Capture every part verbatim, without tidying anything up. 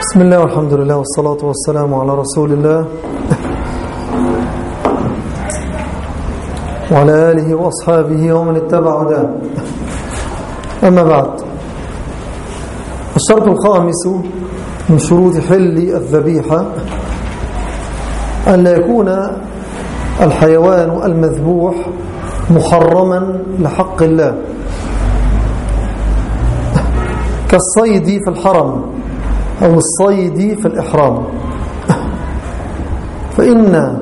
بسم الله والحمد لله والصلاة والسلام على رسول الله وعلى آله وأصحابه ومن اتبع هداه. أما بعد، الشرط الخامس من شروط حل الذبيحة أن لا يكون الحيوان المذبوح محرما لحق الله كالصيد في الحرم أو الصيد في الإحرام. فإن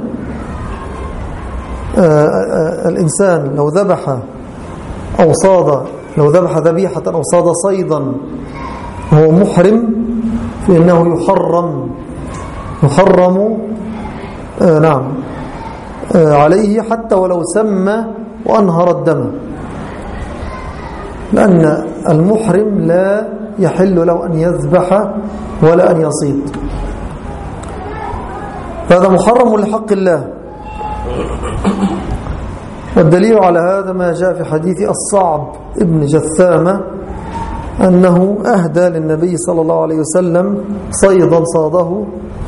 الإنسان لو ذبح أو صاد لو ذبح ذبيحة أو صاد صيدا وهو محرم فإنه يحرم يحرم آه نعم آه عليه حتى ولو سمى وأنهر الدم، لأن المحرم لا يحل له أن يذبح ولا أن يصيد، فهذا محرم لحق الله. والدليل على هذا ما جاء في حديث الصعب ابن جثامة أنه أهدى للنبي صلى الله عليه وسلم صيدا صاده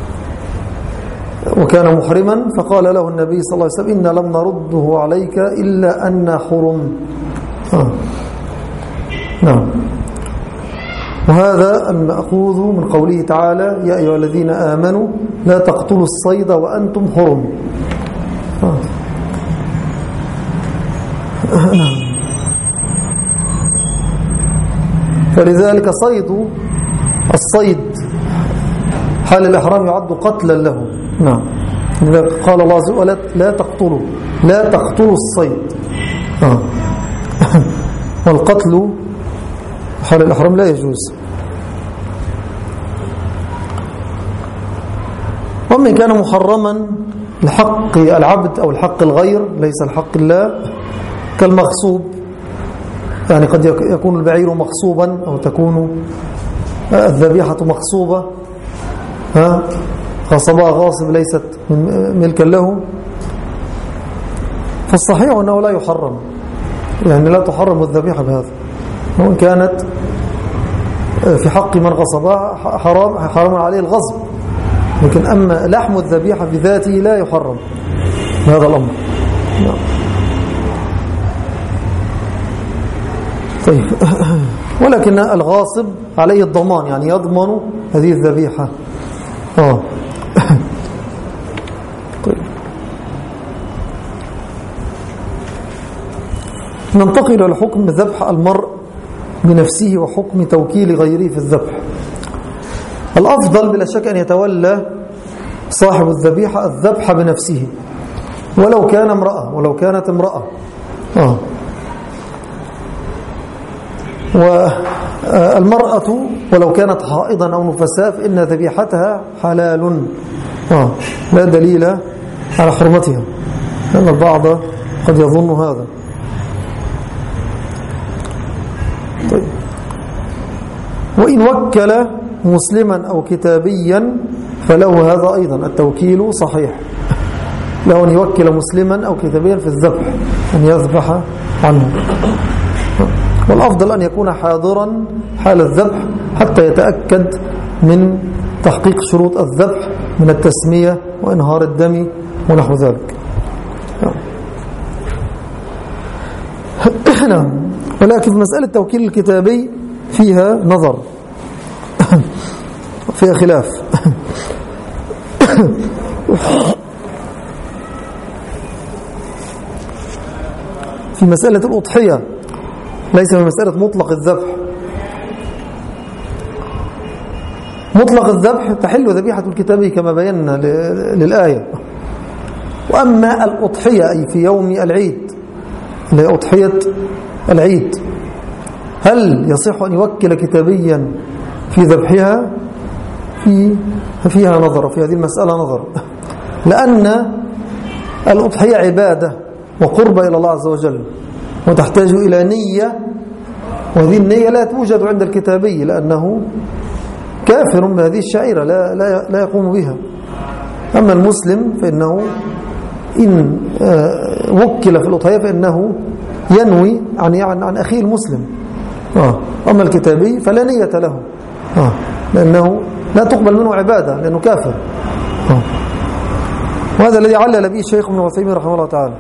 وكان محرما، فقال له النبي صلى الله عليه وسلم: إن لم نرده عليك إلا أن حرم. آه. نعم. وهذا المأخوذ من قوله تعالى: يا أيها الذين آمنوا لا تقتلوا الصيد وأنتم حرم. آه. فلذلك صيد الصيد حال الإحرام يعد قتلا له. نعم. قال الله عز وجل: لا تقتلوا لا تقتلوا الصيد. آه. والقتل حال الإحرام لا يجوز. ومن كان محرما لحق العبد أو الحق الغير ليس الحق الله كالمغصوب، يعني قد يكون البعير مغصوبا أو تكون الذبيحة مغصوبة، ها غصبها غاصب ليست ملكا له، فالصحيح أنه لا يحرم، يعني لا تحرم الذبيحة بهذا، وإن كانت في حق من غصبها حرام حرام عليه الغصب، لكن أما لحم الذبيحة بذاته لا يحرم هذا الأمر. طيب. ولكن الغاصب عليه الضمان، يعني يضمن هذه الذبيحة. آه. طيب. ننتقل إلى حكم ذبح المرء بنفسه وحكم توكيل غيره في الذبح. الأفضل بلا شك أن يتولى صاحب الذبيحة الذبح بنفسه ولو كان امرأة ولو كانت امرأة. آه. والمرأة ولو كانت حائضا أو نفساء فإن ذبيحتها حلال. آه. لا دليل على حرمتها، لأن البعض قد يظن هذا. طيب. وإن وكل مسلما أو كتابيا فله هذا أيضا التوكيل صحيح، له أن يوكل مسلما أو كتابيا في الذبح أن يذبح عنه. والأفضل أن يكون حاضرا حال الذبح حتى يتأكد من تحقيق شروط الذبح من التسمية وإنهار الدم ونحو ذلك. ولكن في مسألة توكيل الكتابي فيها نظر، فيها خلاف. في مسألة الأضحية ليس من مسألة مطلق الذبح. مطلق الذبح تحل ذبيحة الكتابي كما بينا للآية. وأما الأضحية أي في يوم العيد اللي هي أضحية العيد، هل يصح أن يوكل كتابيا في ذبحها؟ في فيها نظر، في هذه المسألة نظر، لأن الأضحية عبادة وقربة إلى الله عز وجل وتحتاج إلى نية، وهذه النية لا توجد عند الكتابي لأنه كافر بهذه الشعيرة لا, لا, لا يقوم بها. أما المسلم فإنه إن وكل في الأضحية فإنه ينوي عن, عن, عن أخيه المسلم. آه. أما الكتابي فلا نية له، آه. لأنه لا تقبل منه عبادة لأنه كافر. وهذا الذي علل به الشيخ ابن عثيمين رحمه الله تعالى.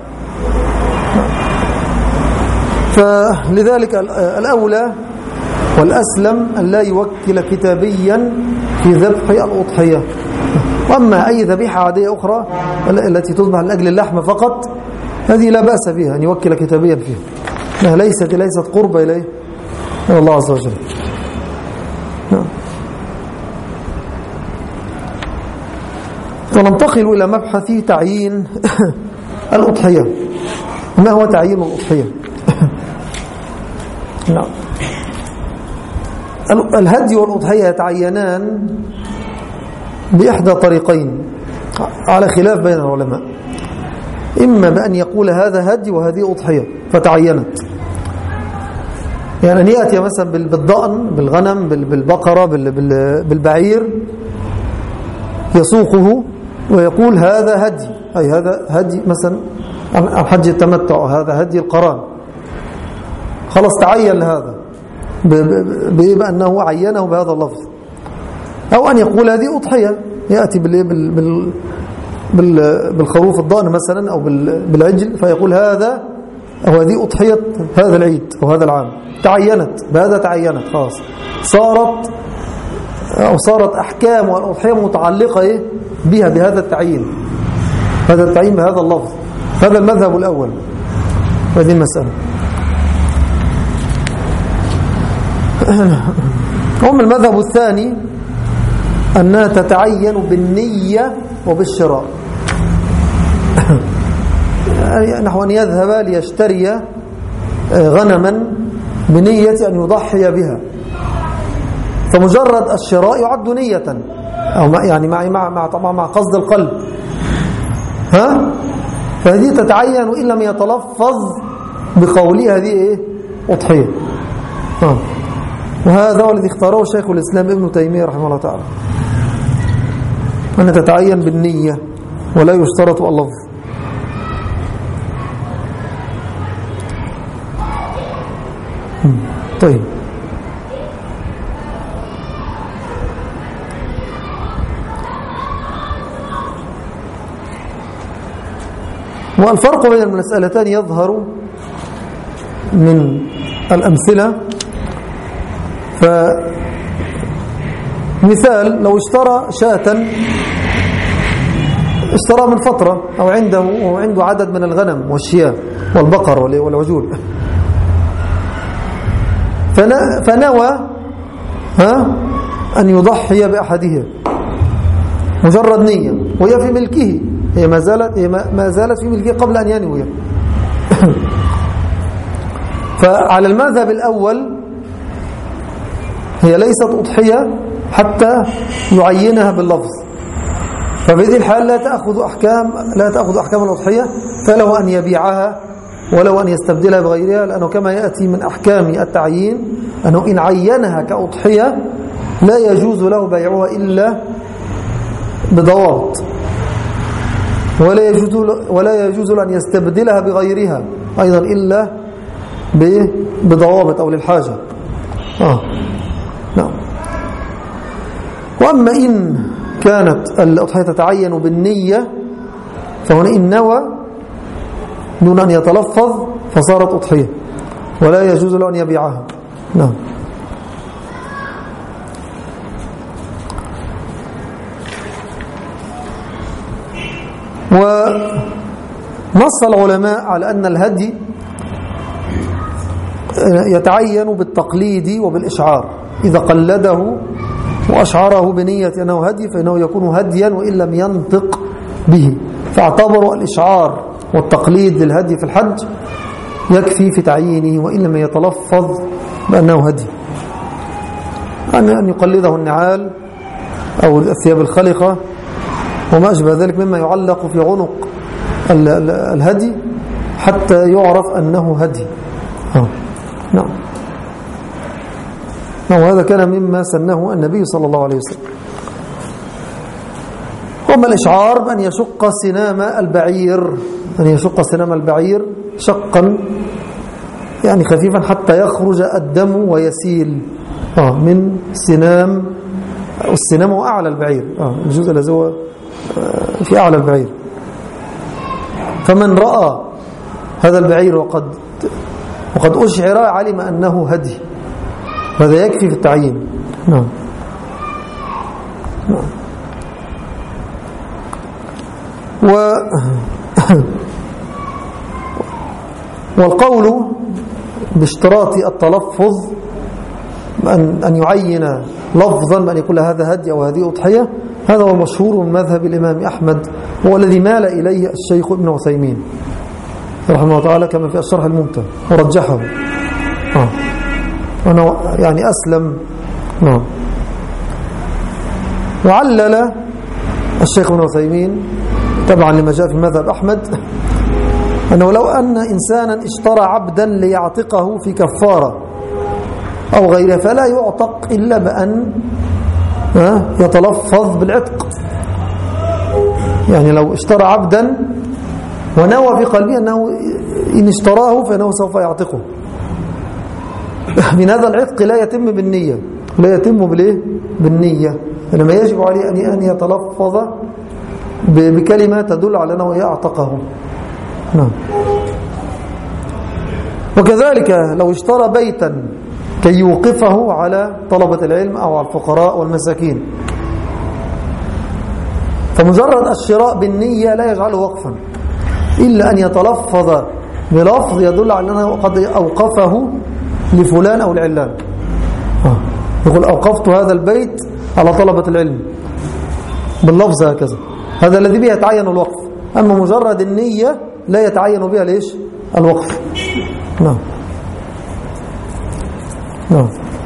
فلذلك الأولى والأسلم أن لا يوكل كتابيا في ذبح الأضحية. وأما أي ذبيحة عادية أخرى التي تذبح لأجل اللحم فقط هذه لا بأس فيها أن يوكل كتابيا فيها، إنها ليست ليست قربة إليه من الله عز وجل. نعم. وننتقل إلى مبحث تعيين الأضحية. ما هو تعيين الأضحية؟ نعم. الهدي والأضحية يتعينان بإحدى طريقين على خلاف بين العلماء، إما بأن يقول هذا هدي وهذه أضحية فتعينت، يعني أن يأتي مثلا بالضأن بالغنم بالبقرة بالبعير يسوقه ويقول هذا هدي، أي هذا هدي مثلا عن حج التمتع، هذا هدي القران، خلاص تعين هذا بأنه عينه بهذا اللفظ. أو أن يقول هذه أضحية، يأتي بال بال بالخروف الضأن مثلا أو بالعجل فيقول هذا أو هذه أضحية هذا العيد أو هذا العام، تعينت بهذا، تعينت خلاص، صارت أو صارت أحكام الأضحية متعلقة بها بهذا التعيين، هذا التعيين بهذا اللفظ. هذا المذهب الأول هذه المسألة. أما المذهب الثاني أنها تتعين بالنية وبالشراء، نحو أن يذهب ليشتري غنما بنية أن يضحي بها، فمجرد الشراء يعد نية، أو يعني مع مع مع طبعا مع قصد القلب، ها، فهذه تتعين وإن لم يتلفظ بقوله هذه إيه أضحية. ها، وهذا هو الذي اختاره شيخ الإسلام ابن تيمية رحمه الله تعالى، أن تتعين بالنية ولا يشترط اللفظ. طيب، والفرق بين المسألتين يظهر من الأمثلة. فمثال لو اشترى شاة، اشترى من فترة أو عنده وعنده عدد من الغنم والشياه والبقر والعجول، فنوى ها أن يضحي بأحدها، مجرد نية، وهي في ملكه، هي ما زالت هي ما زالت في ملكه قبل أن ينوي. فعلى المذهب الأول هي ليست أضحية حتى يعينها باللفظ، ففي هذه الحال لا تأخذ أحكام لا تأخذ أحكام الأضحية، فلو أن يبيعها ولو أن يستبدلها بغيرها، لأنه كما يأتي من أحكام التعيين أنه إن عينها كأضحية لا يجوز له بيعها إلا بضوابط، ولا يجوز ولا يجوز له أن يستبدلها بغيرها أيضا إلا بضوابط أو للحاجة. آه. نعم. وأما إن كانت الأضحية تتعين بالنية فهنا إن نوى دون أن يتلفظ فصارت أضحية ولا يجوز له أن يبيعها. نعم. ونص العلماء على أن الهدي يتعين بالتقليد وبالإشعار، إذا قلده وأشعره بنية أنه هدي فإنه يكون هديا وإن لم ينطق به، فاعتبروا الإشعار والتقليد للهدي في الحج يكفي في تعيينه وإن لم يتلفظ بأنه هدي، أن يقلده النعال أو الثياب الخلقة وما أشبه ذلك مما يعلق في عنق الهدي حتى يعرف أنه هدي. آه. نعم. نعم. وهذا كان مما سنه النبي صلى الله عليه وسلم. وما الإشعار بأن يشق سنام البعير، أن يشق سنام البعير شقا يعني خفيفا حتى يخرج الدم ويسيل آه من سنام السنام هو أعلى البعير، آه الجزء الذي هو في أعلى البعير. فمن رأى هذا البعير وقد وقد أشعر علم أنه هدي، هذا يكفي في التعيين. نعم. نعم. و والقول باشتراط التلفظ أن أن يعين لفظا بأن يقول هذا هدي أو هذه أضحية، هذا هو مشهور من مذهب الإمام أحمد، هو الذي مال إليه الشيخ ابن عثيمين رحمه الله تعالى كما في الشرح الممتع ورجحه. آه. أنا يعني أسلم. نعم. وعلل الشيخ ابن عثيمين تبعا لما جاء في مذهب أحمد أنه لو أن إنسانا اشترى عبدا ليعتقه في كفارة أو غيرها فلا يعتق إلا بأن يتلفظ بالعتق. يعني لو اشترى عبدا ونوى في قلبه أنه إن اشتراه فإنه سوف يعتقه، من هذا العتق لا يتم بالنية، لا يتم بالإيه؟ بالنية، إنما يجب عليه أن يتلفظ بكلمة تدل على أنه يعتقه. نعم. وكذلك لو اشترى بيتا كي يوقفه على طلبة العلم أو على الفقراء والمساكين، فمجرد الشراء بالنية لا يجعله وقفا إلا أن يتلفظ بلفظ يدل على أنه قد أوقفه لفلان أو العلان. يقول أوقفت هذا البيت على طلبة العلم باللفظ هكذا، هذا الذي به يتعين الوقف. أما مجرد النية لا يتعين بها ليش الوقف. نعم. نعم.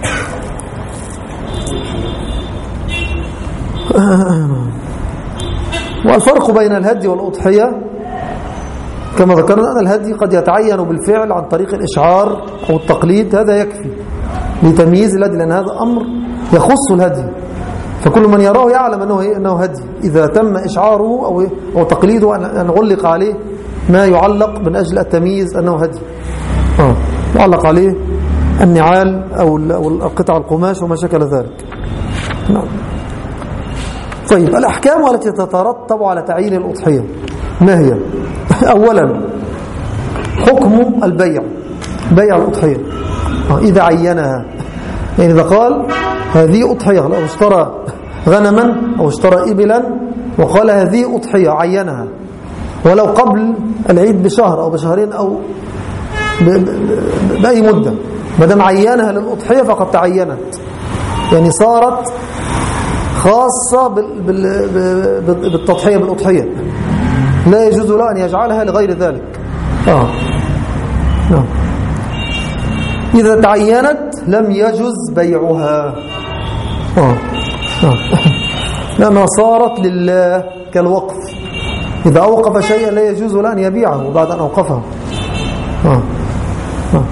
والفرق بين الهدي والأضحية كما ذكرنا أن الهدي قد يتعين بالفعل عن طريق الإشعار أو التقليد، هذا يكفي لتمييز الهدي، لأن هذا أمر يخص الهدي، فكل من يراه يعلم أنه أنه هدي. إذا تم إشعاره أو أو تقليده أن علق عليه ما يعلق من أجل التمييز أنه هدي، آه يعلق عليه النعال أو القطع القماش وما شكل ذلك. نعم. طيب الأحكام التي تترتب على تعيين الأضحية ما هي؟ أولا حكم البيع، بيع الأضحية إذا عينها، يعني إذا قال هذه أضحية، لو اشترى غنما أو اشترى إبلا وقال هذه أضحية عينها، ولو قبل العيد بشهر أو بشهرين أو بأي مدة، ما دام عينها للأضحية فقد تعينت، يعني صارت خاصة بالتضحية بالأضحية، لا يجوز له أن يجعلها لغير ذلك. آه. نعم. إذا تعينت لم يجوز بيعها، آه. آه. لأنها صارت لله كالوقف، إذا أوقف شيئا لا يجوز له أن يبيعه بعد أن أوقفه. آه. آه.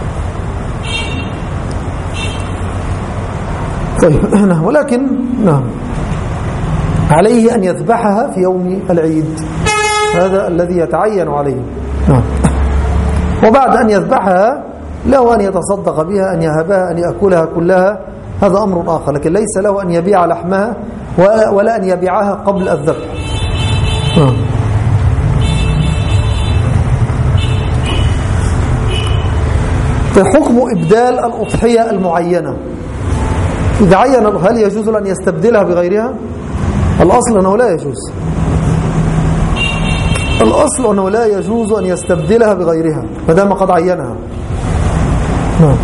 طيب. نعم. ولكن نعم عليه أن يذبحها في يوم العيد، هذا الذي يتعين عليه. نعم. وبعد أن يذبحها له أن يتصدق بها، أن يهبها، أن يأكلها كلها، هذا أمر آخر، لكن ليس له أن يبيع لحمها ولا أن يبيعها قبل الذبح. نعم. فحكم إبدال الأضحية المعينة، إذا عين هل يجوز أن يستبدلها بغيرها؟ الأصل أنه لا يجوز، الأصل أنه لا يجوز أن يستبدلها بغيرها ما دام قد عينها. نعم.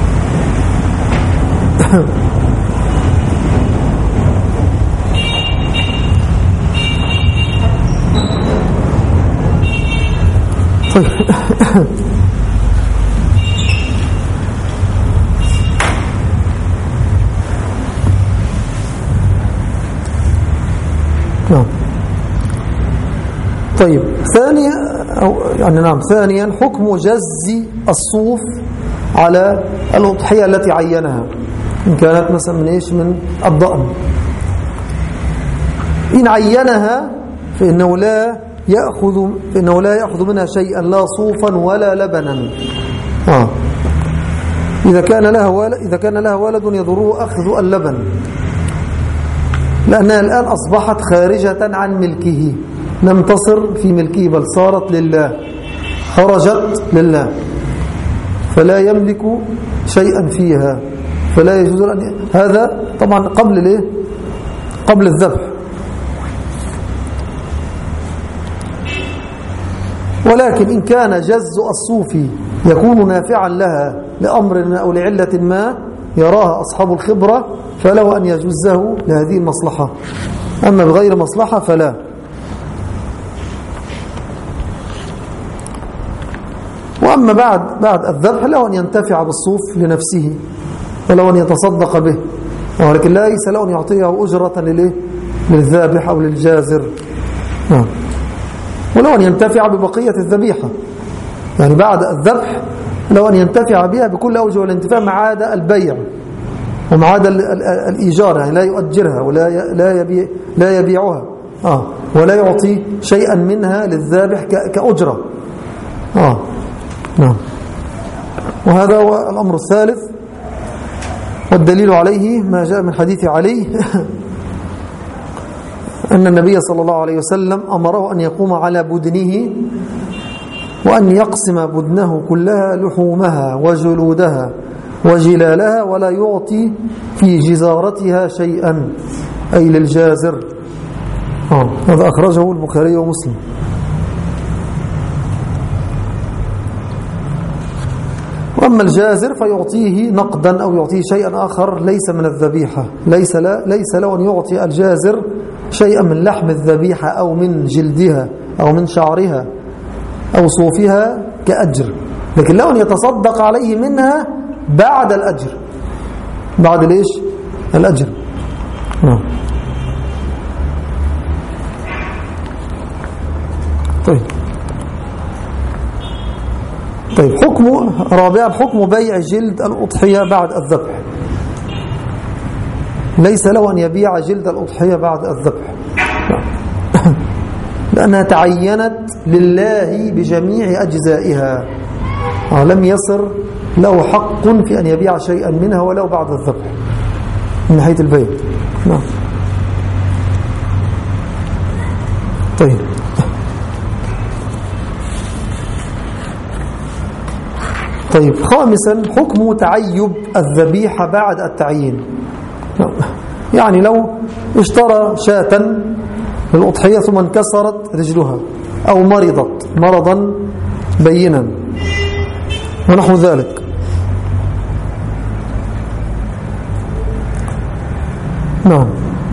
نعم. طيب ثانيا أو يعني نعم ثانيا حكم جز الصوف على الأضحية التي عينها، إن كانت مثلا من إيش من الضأن، إن عينها فإنه لا يأخذ فإنه لا يأخذ منها شيئا لا صوفا ولا لبنا. آه. إذا كان لها ولد إذا كان لها ولد يضره أخذ اللبن، لأنها الآن أصبحت خارجة عن ملكه، لم تصر في ملكه بل صارت لله، خرجت لله، فلا يملك شيئا فيها، فلا يجوز أن هذا طبعا قبل الايه؟ قبل الذبح. ولكن إن كان جز الصوفي يكون نافعا لها لأمر أو لعلة ما يراها أصحاب الخبرة فله أن يجوزه لهذه المصلحة، أما بغير مصلحة فلا. وأما بعد بعد الذبح له أن ينتفع بالصوف لنفسه ولو أن يتصدق به، ولكن ليس له أن يعطيه أجرة للذابح أو للجازر، ولو أن ينتفع ببقية الذبيحة، يعني بعد الذبح لو أن ينتفع بها بكل أوجه الانتفاع ما عدا البيع وما عدا الإيجار، يعني لا يؤجرها ولا لا يبيع لا يبيعها آه ولا يعطي شيئا منها للذابح كأجرة. آه نعم. وهذا هو الأمر الثالث، والدليل عليه ما جاء من حديث علي أن النبي صلى الله عليه وسلم أمره أن يقوم على بدنه وأن يقسم بدنه كلها لحومها وجلودها وجلالها ولا يعطي في جزارتها شيئا، أي للجازر. آه. هذا أخرجه البخاري ومسلم. وأما الجازر فيعطيه نقدا أو يعطيه شيئا آخر ليس من الذبيحة، ليس لا ليس له أن يعطي الجازر شيئا من لحم الذبيحة أو من جلدها أو من شعرها أو صوفها كأجر، لكن له أن يتصدق عليه منها بعد الأجر، بعد ليش الأجر. نعم. طيب طيب حكم رابعا حكم بيع جلد الأضحية بعد الذبح. ليس له أن يبيع جلد الأضحية بعد الذبح لأنها تعينت لله بجميع أجزائها، ولم يصر له حق في أن يبيع شيئا منها ولو بعد الذبح من ناحية البيع. نعم. طيب طيب خامسا حكم تعيب الذبيحة بعد التعيين. يعني لو اشترى شاة للأضحية ثم انكسرت رجلها أو مرضت مرضا بينا ونحو ذلك، نعم،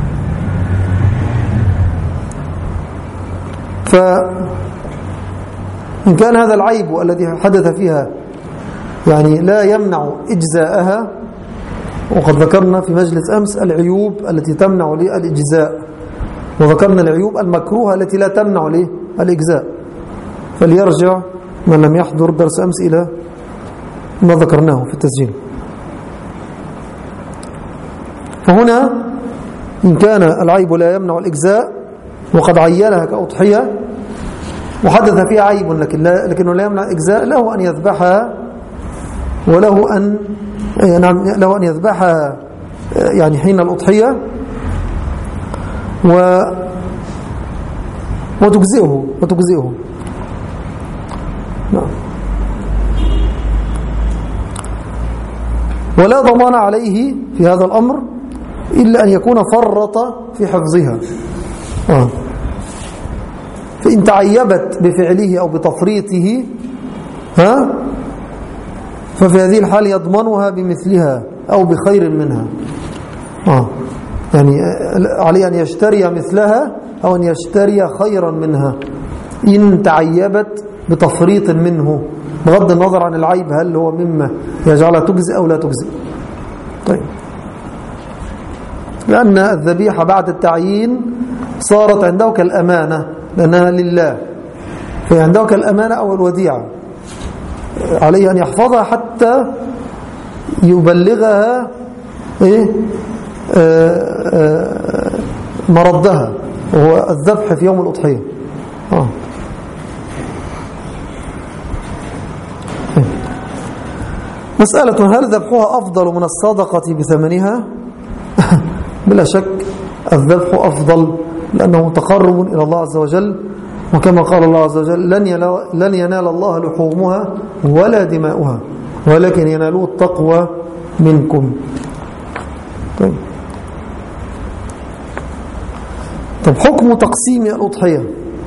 فإن كان هذا العيب الذي حدث فيها يعني لا يمنع إجزاءها، وقد ذكرنا في مجلس أمس العيوب التي تمنع الإجزاء، وذكرنا العيوب المكروهة التي لا تمنع الإجزاء، فليرجع من لم يحضر درس أمس إلى ما ذكرناه في التسجيل. فهنا إن كان العيب لا يمنع الإجزاء وقد عينها كأضحية وحدث فيها عيب لكن لا لكنه لا يمنع الإجزاء، له أن يذبحها وله أن نعم له أن يذبحها يعني حين الأضحية و وتجزئه وتجزئه نعم. ولا ضمان عليه في هذا الأمر إلا أن يكون فرط في حفظها. آه. فإن تعيبت بفعله أو بتفريطه ها ففي هذه الحال يضمنها بمثلها أو بخير منها. آه. يعني عليه أن يشتري مثلها أو أن يشتري خيرا منها إن تعيبت بتفريط منه، بغض النظر عن العيب هل هو مما يجعلها تجزئ أو لا تجزئ. طيب، لأن الذبيحة بعد التعيين صارت عنده كالأمانة لأنها لله، فهي عنده كالأمانة أو الوديعة، عليه أن يحفظها حتى يبلغها إيه آآ آآ مردها وهو الذبح في يوم الأضحية. آه. مسألة هل ذبحها أفضل من الصدقة بثمنها؟ بلا شك الذبح أفضل لأنه تقرب إلى الله عز وجل، وكما قال الله عز وجل لن ينال, لن ينال الله لحومها ولا دماؤها ولكن ينالوه التقوى منكم. طيب. طب حكم تقسيم الأضحية.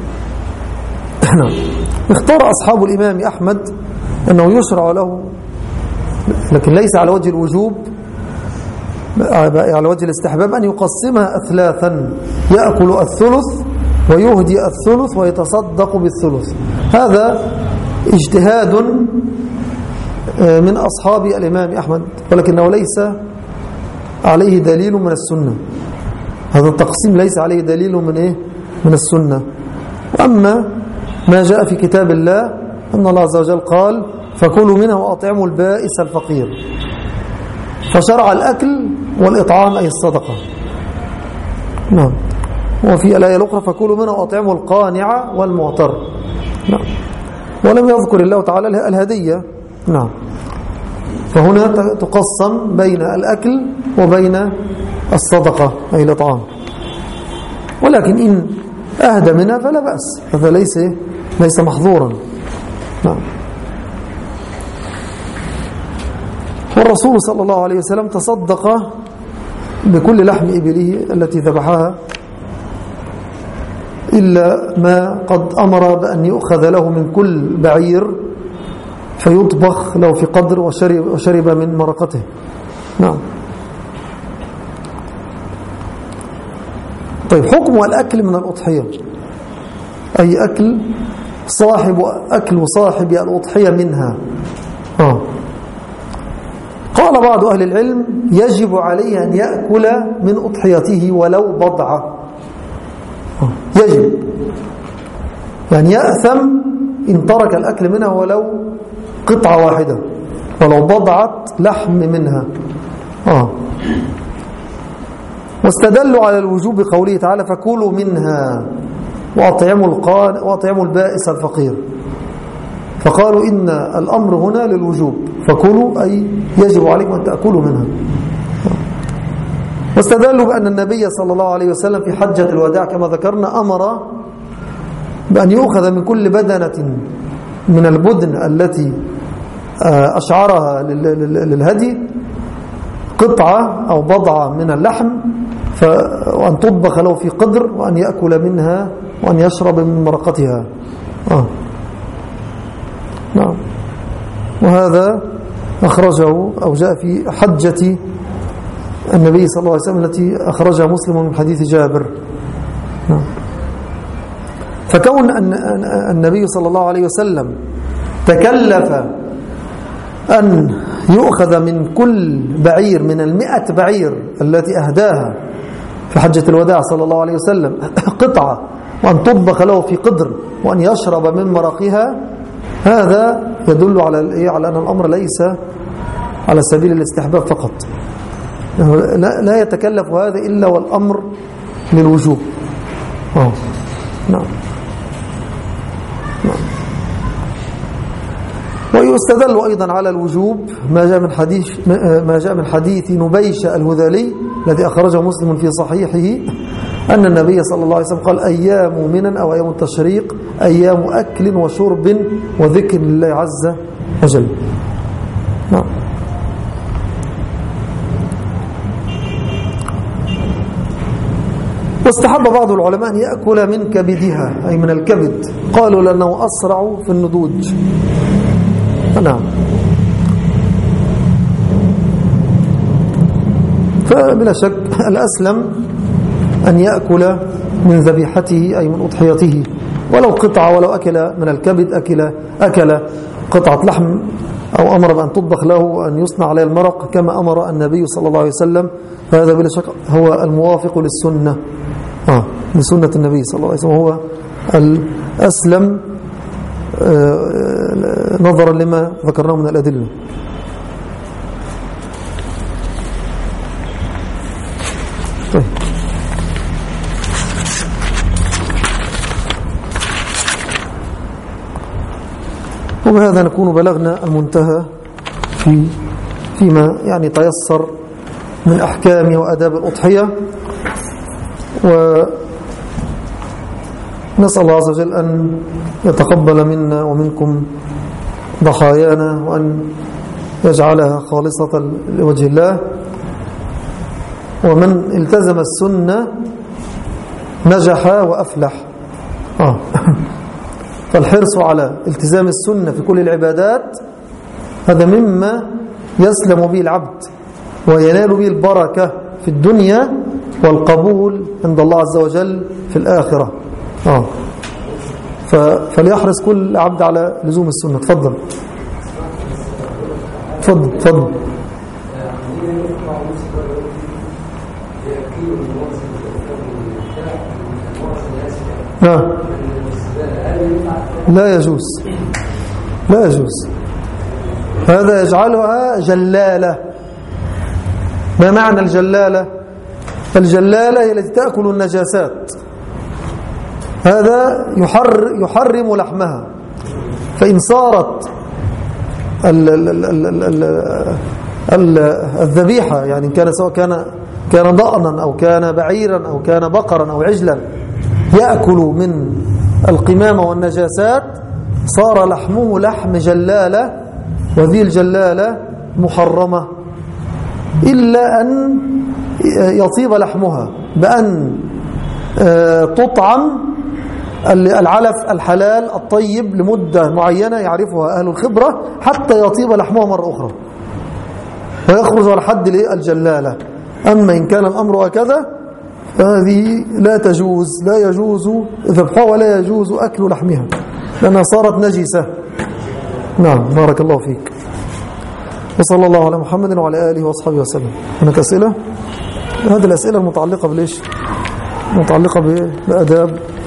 اختار أصحاب الإمام أحمد أنه يشرع له، لكن ليس على وجه الوجوب، على وجه الاستحباب، أن يقسمها أثلاثا، يأكل الثلث ويهدي الثلث ويتصدق بالثلث. هذا اجتهاد من أصحاب الإمام أحمد، ولكنه ليس عليه دليل من السنة. هذا التقسيم ليس عليه دليل من إيه؟ من السنة. أما ما جاء في كتاب الله أن الله عز وجل قال فكلوا منها وأطعموا البائس الفقير، فشرع الأكل والإطعام أي الصدقة. نعم. وفي الآية الأخرى فكلوا منها وأطعموا القانع والمعتر. نعم. ولم يذكر الله تعالى الهدية. نعم. فهنا تقسم بين الأكل وبين الصدقة أي الإطعام، ولكن إن أهدى منها فلا بأس، هذا ليس ليس محظورا. نعم. والرسول صلى الله عليه وسلم تصدق بكل لحم إبله التي ذبحها إلا ما قد أمر بأن يؤخذ له من كل بعير فيطبخ له في قدر وشرب, وشرب من مرقته. نعم. طيب حكم الأكل من الأضحية، أي أكل صاحب أكل صاحب الأضحية منها. آه. قال بعض أهل العلم يجب عليه أن يأكل من أضحيته ولو بضعة. آه. يجب، يعني يأثم إن ترك الأكل منها ولو قطعة واحدة، ولو بضعة لحم منها. آه. واستدلوا على الوجوب بقوله تعالى فكلوا منها وأطعموا القان وأطعموا البائس الفقير، فقالوا إن الأمر هنا للوجوب، فكلوا أي يجب عليكم أن تأكلوا منها. واستدلوا بأن النبي صلى الله عليه وسلم في حجة الوداع كما ذكرنا أمر بأن يؤخذ من كل بدنة من البدن التي أشعرها للهدي قطعة أو بضعة من اللحم، وأن تطبخ له في قدر وأن يأكل منها وأن يشرب من مرقتها. آه. نعم. وهذا أخرجه أو جاء في حجة النبي صلى الله عليه وسلم التي أخرجها مسلم من حديث جابر. نعم. فكون أن النبي صلى الله عليه وسلم تكلف أن يؤخذ من كل بعير من المئة بعير التي أهداها في حجة الوداع صلى الله عليه وسلم قطعة وأن تطبخ له في قدر وأن يشرب من مرقها، هذا يدل على على أن الأمر ليس على سبيل الاستحباب فقط، لا يتكلف هذا إلا والأمر للوجوب. آه. نعم. نعم. ويستدل أيضا على الوجوب ما جاء من حديث ما جاء من حديث نبيش الهذلي الذي أخرجه مسلم في صحيحه أن النبي صلى الله عليه وسلم قال أيام منى أو أيام التشريق أيام أكل وشرب وذكر لله عز وجل. نعم. واستحب بعض العلماء أن يأكل من كبدها أي من الكبد، قالوا لأنه أسرع في النضوج. نعم. فبلا شك الأسلم أن يأكل من ذبيحته أي من أضحيته ولو قطعة، ولو أكل من الكبد أكل, أكل قطعة لحم أو أمر بأن تطبخ له وأن يصنع عليه المرق كما أمر النبي صلى الله عليه وسلم، فهذا بلا شك هو الموافق للسنة آه لسنة النبي صلى الله عليه وسلم، هو الأسلم آه نظرا لما ذكرناه من الأدلة. طيب. وبهذا نكون بلغنا المنتهى في فيما يعني تيسر من أحكام وأداب الأضحية. ونسأل الله عز وجل أن يتقبل منا ومنكم ضحايانا، وأن يجعلها خالصة لوجه الله. ومن التزم السنة نجح وأفلح. آه. فالحرص على التزام السنة في كل العبادات هذا مما يسلم به العبد وينال به البركة في الدنيا والقبول عند الله عز وجل في الآخرة. آه. فليحرص كل عبد على لزوم السنة. تفضل تفضل تفضل. لا لا يجوز، لا يجوز. هذا يجعلها جلالة. ما معنى الجلالة؟ الجلالة هي التي تأكل النجاسات، هذا يحر يحرم لحمها. فإن صارت الذبيحة يعني كان سواء كان كان ضأنا أو كان بعيرا أو كان بقرا أو عجلا يأكل من القمامة والنجاسات، صار لحمه لحم جلالة، وذي الجلالة محرمة إلا أن يطيب لحمها بأن تطعم العلف الحلال الطيب لمدة معينة يعرفها أهل الخبرة حتى يطيب لحمها مرة أخرى ويخرج على حد الجلالة. أما إن كان الأمر هكذا فهذه لا تجوز، لا يجوز ذبحها ولا يجوز أكل لحمها لأنها صارت نجسة. نعم، بارك الله فيك. وصلى الله على محمد وعلى آله وأصحابه وسلم. هناك أسئلة؟ هذه الأسئلة المتعلقة بالإيش؟ متعلقة بأداب